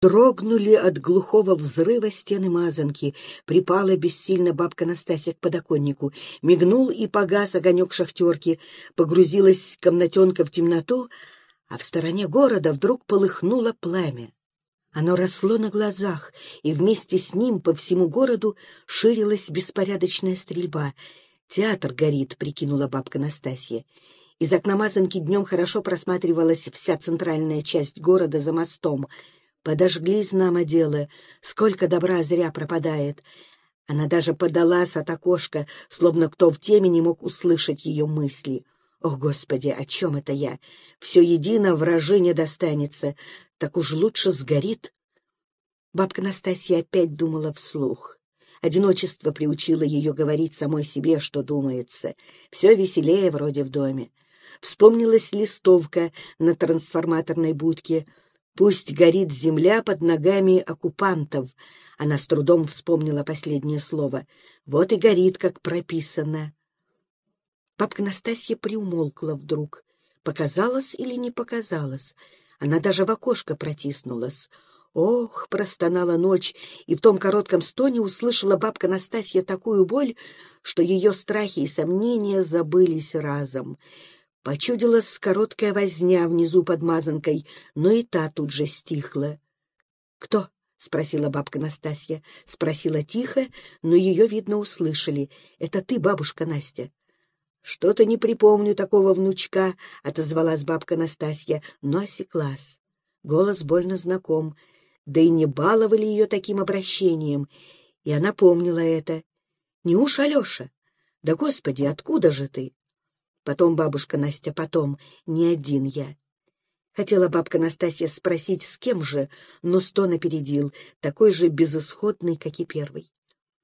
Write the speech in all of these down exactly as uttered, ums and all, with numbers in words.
Дрогнули от глухого взрыва стены мазанки. Припала бессильно бабка Настасья к подоконнику. Мигнул и погас огонек шахтерки. Погрузилась комнатенка в темноту, а в стороне города вдруг полыхнуло пламя. Оно росло на глазах, и вместе с ним по всему городу ширилась беспорядочная стрельба. «Театр горит», — прикинула бабка Настасья. Из окна мазанки днем хорошо просматривалась вся центральная часть города за мостом. Подожгли, знамо дело, сколько добра зря пропадает. Она даже подалась от окошка, словно кто в теме не мог услышать ее мысли. Ох, Господи, о чем это я? Все едино вражи не достанется, так уж лучше сгорит. Бабка Настасья опять думала вслух. Одиночество приучило ее говорить самой себе, что думается. Все веселее вроде в доме. Вспомнилась листовка на трансформаторной будке. «Пусть горит земля под ногами оккупантов». Она с трудом вспомнила последнее слово. Вот и горит, как прописано. Бабка Настасья приумолкла вдруг. Показалось или не показалось? Она даже в окошко протиснулась. «Ох!» — простонала ночь, и в том коротком стоне услышала бабка Настасья такую боль, что ее страхи и сомнения забылись разом. Почудилась короткая возня внизу под мазанкой, но и та тут же стихла. «Кто?» — спросила бабка Настасья. Спросила тихо, но ее, видно, услышали. «Это ты, бабушка Настя?» «Что-то не припомню такого внучка», — отозвалась бабка Настасья, но осеклась. Голос больно знаком, да и не баловали ее таким обращением, и она помнила это. «Не уж Алеша? Да, Господи, откуда же ты?» Потом, бабушка Настя, потом, не один я. Хотела бабка Настасья спросить, с кем же, но стон опередил, такой же безысходный, как и первый.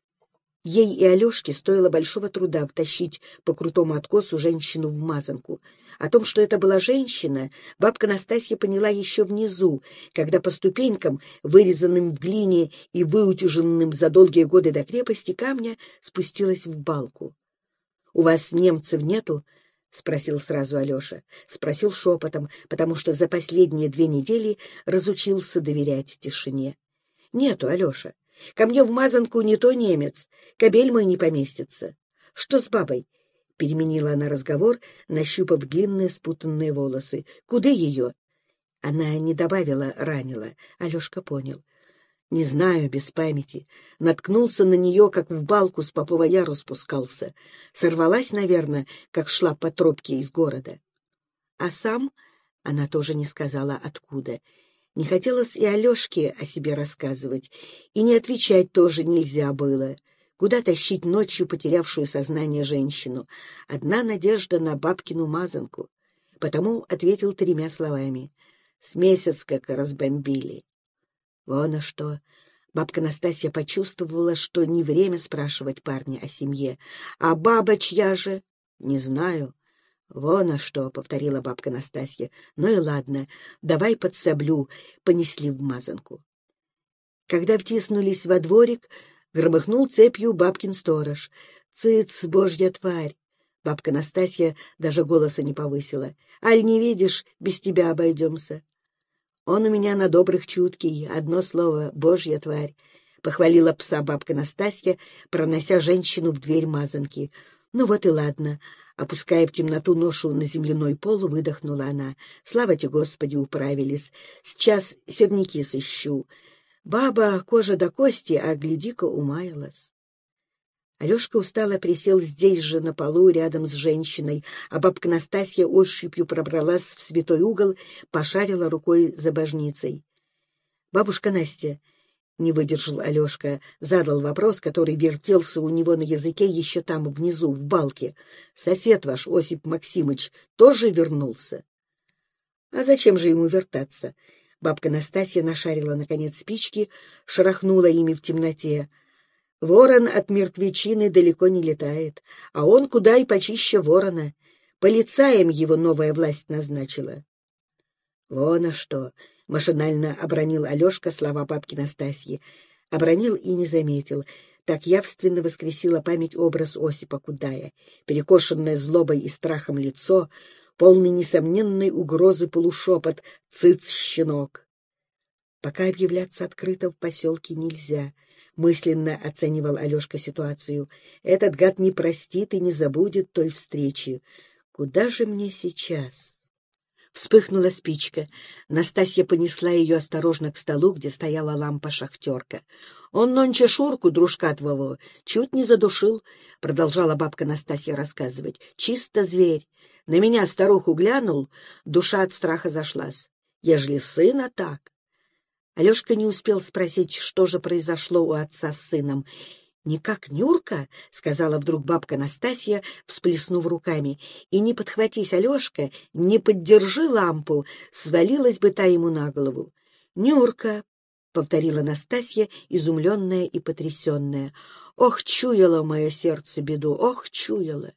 Ей и Алешке стоило большого труда втащить по крутому откосу женщину в мазанку. О том, что это была женщина, бабка Настасья поняла еще внизу, когда по ступенькам, вырезанным в глине и выутюженным за долгие годы до крепости камня, спустилась в балку. — У вас немцев нету? — спросил сразу Алеша. Спросил шепотом, потому что за последние две недели разучился доверять тишине. — Нету, Алеша. Ко мне в мазанку не то немец, кобель мой не поместится. — Что с бабой? — переменила она разговор, нащупав длинные спутанные волосы. — Куда ее? Она не добавила «ранила». Алешка понял. — Не знаю, без памяти. Наткнулся на нее, как в балку с Попова Яру спускался. Сорвалась, наверное, как шла по тропке из города. А сам она тоже не сказала, откуда. Не хотелось и Алешке о себе рассказывать, и не отвечать тоже нельзя было. Куда тащить ночью потерявшую сознание женщину? Одна надежда на бабкину мазанку. Потому ответил тремя словами. С месяц как разбомбили. Вон а что. Бабка Настасья почувствовала, что не время спрашивать парня о семье. А баба чья же? Не знаю. Вон а что, — повторила бабка Настасья. Ну и ладно, давай подсоблю. Понесли в мазанку. Когда втиснулись во дворик, громыхнул цепью бабкин сторож. Цыц, божья тварь! Бабка Настасья даже голоса не повысила. Аль, не видишь, без тебя обойдемся. Он у меня на добрых чуткий, одно слово — божья тварь. Похвалила пса бабка Настасья, пронося женщину в дверь мазанки. Ну вот и ладно. Опуская в темноту ношу на земляной пол, выдохнула она. Слава тебе, Господи, управились. Сейчас сорняки сыщу. Баба кожа до кости, а гляди-ка умаялась. Алешка устало присел здесь же на полу рядом с женщиной, а бабка Настасья ощупью пробралась в святой угол, пошарила рукой за божницей. — Бабушка Настя, — не выдержал Алешка, задал вопрос, который вертелся у него на языке еще там, внизу, в балке. — Сосед ваш, Осип Максимыч, тоже вернулся? — А зачем же ему вертаться? Бабка Настасья нашарила, наконец, спички, шарахнула ими в темноте. Ворон от мертвечины далеко не летает, а он куда и почище ворона. Полицаем его новая власть назначила. — Вон а что! — машинально обронил Алешка слова бабки Настасьи. Обронил и не заметил. Так явственно воскресила память образ Осипа Кудая, перекошенное злобой и страхом лицо, полный несомненной угрозы полушепот «Цыц, щенок!». Пока объявляться открыто в поселке нельзя, — мысленно оценивал Алешка ситуацию. Этот гад не простит и не забудет той встречи. Куда же мне сейчас? Вспыхнула спичка. Настасья понесла ее осторожно к столу, где стояла лампа-шахтерка. — Он нонче Шурку, дружка твоего, чуть не задушил, — продолжала бабка Настасья рассказывать. — Чисто зверь. На меня старуху глянул, душа от страха зашлась. Ежели сына так... Алешка не успел спросить, что же произошло у отца с сыном. — Не как Нюрка, — сказала вдруг бабка Настасья, всплеснув руками, — и не подхватись, Алешка, не поддержи лампу, свалилась бы та ему на голову. — Нюрка, — повторила Настасья, изумленная и потрясенная. — Ох, чуяло мое сердце беду, ох, чуяло.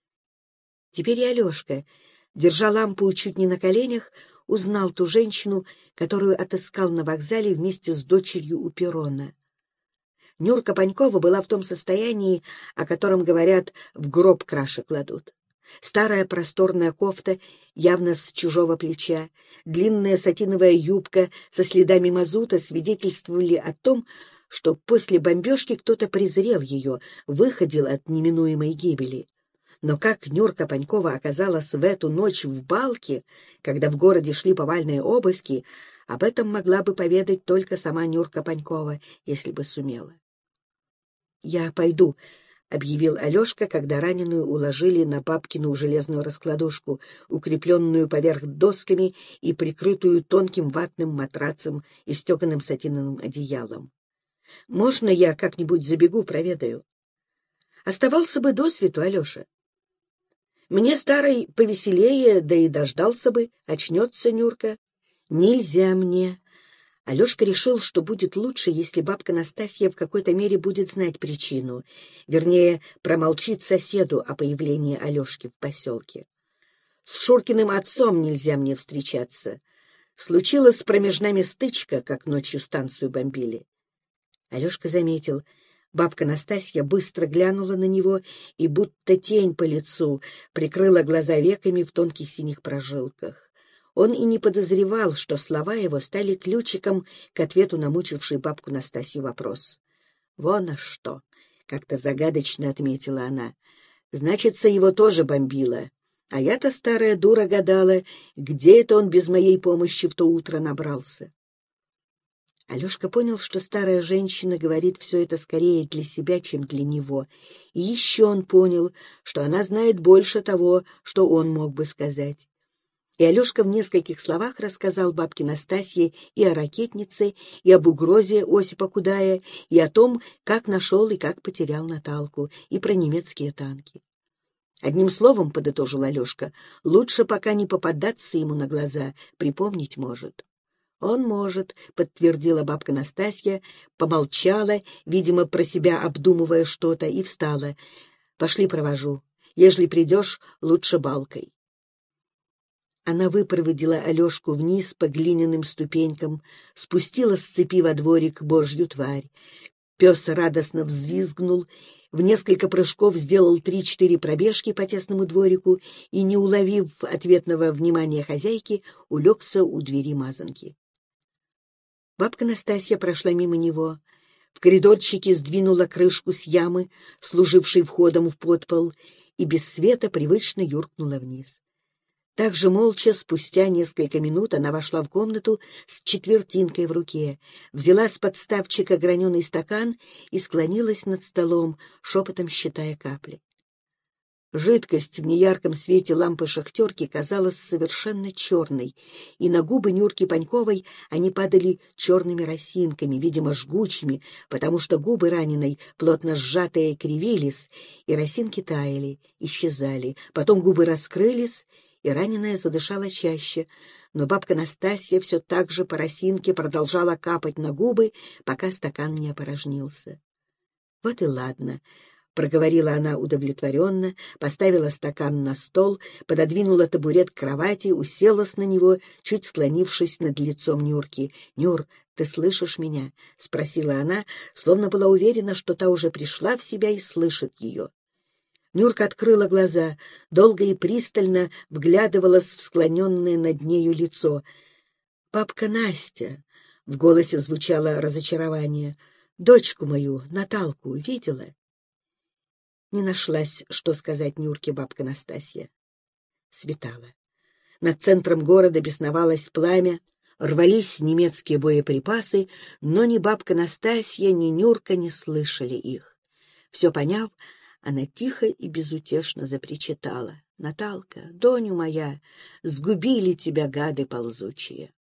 Теперь и Алешка, держа лампу чуть не на коленях, узнал ту женщину, которую отыскал на вокзале вместе с дочерью у перрона. Нюрка Панькова была в том состоянии, о котором, говорят, в гроб краши кладут. Старая просторная кофта, явно с чужого плеча, длинная сатиновая юбка со следами мазута свидетельствовали о том, что после бомбежки кто-то презрел ее, выходил от неминуемой гибели. Но как Нюрка Панькова оказалась в эту ночь в Балке, когда в городе шли повальные обыски, об этом могла бы поведать только сама Нюрка Панькова, если бы сумела. — Я пойду, — объявил Алешка, когда раненую уложили на бабкину железную раскладушку, укрепленную поверх досками и прикрытую тонким ватным матрацем и стеганым сатиновым одеялом. — Можно я как-нибудь забегу, проведаю? Оставался бы досвету, Алеша. Мне старый повеселее, да и дождался бы, очнется Нюрка. Нельзя мне. Алешка решил, что будет лучше, если бабка Настасья в какой-то мере будет знать причину, вернее, промолчит соседу о появлении Алешки в поселке. С Шуркиным отцом нельзя мне встречаться. Случилась промеж нами стычка, как ночью станцию бомбили. Алешка заметил. Бабка Настасья быстро глянула на него и, будто тень по лицу, прикрыла глаза веками в тонких синих прожилках. Он и не подозревал, что слова его стали ключиком к ответу на мучивший бабку Настасью вопрос. — Вон а что! — как-то загадочно отметила она. — Значится, его тоже бомбило. А я-то, старая дура, гадала, где это он без моей помощи в то утро набрался. Алешка понял, что старая женщина говорит все это скорее для себя, чем для него. И еще он понял, что она знает больше того, что он мог бы сказать. И Алешка в нескольких словах рассказал бабке Настасье и о ракетнице, и об угрозе Осипа Кудая, и о том, как нашел и как потерял Наталку, и про немецкие танки. Одним словом, подытожил Алешка, лучше пока не попадаться ему на глаза, припомнить может. — Он может, — подтвердила бабка Настасья, помолчала, видимо, про себя обдумывая что-то, и встала. — Пошли провожу. Ежели придешь, лучше балкой. Она выпроводила Алешку вниз по глиняным ступенькам, спустила с цепи во дворик божью тварь. Пес радостно взвизгнул, в несколько прыжков сделал три-четыре пробежки по тесному дворику и, не уловив ответного внимания хозяйки, улегся у двери мазанки. Бабка Настасья прошла мимо него. В коридорчике сдвинула крышку с ямы, служившей входом в подпол, и без света привычно юркнула вниз. Также молча, спустя несколько минут, она вошла в комнату с четвертинкой в руке, взяла с подставчика граненый стакан и склонилась над столом, шепотом считая капли. Жидкость в неярком свете лампы шахтерки казалась совершенно черной, и на губы Нюрки Паньковой они падали черными росинками, видимо, жгучими, потому что губы раненой, плотно сжатые, кривились, и росинки таяли, исчезали. Потом губы раскрылись, и раненая задышала чаще, но бабка Настасья все так же по росинке продолжала капать на губы, пока стакан не опорожнился. — Вот и ладно, — проговорила она удовлетворенно, поставила стакан на стол, пододвинула табурет к кровати, уселась на него, чуть склонившись над лицом Нюрки. — Нюр, ты слышишь меня? — спросила она, словно была уверена, что та уже пришла в себя и слышит ее. Нюрка открыла глаза, долго и пристально вглядывалась в склоненное над нею лицо. — Бабка Настя, В голосе звучало разочарование. «Дочку мою, Наталку, видела?» Не нашлась, что сказать Нюрке бабка Настасья. Светало. Над центром города бесновалось пламя, рвались немецкие боеприпасы, но ни бабка Настасья, ни Нюрка не слышали их. Все поняв, она тихо и безутешно запричитала. «Наталка, доню моя, сгубили тебя гады ползучие!»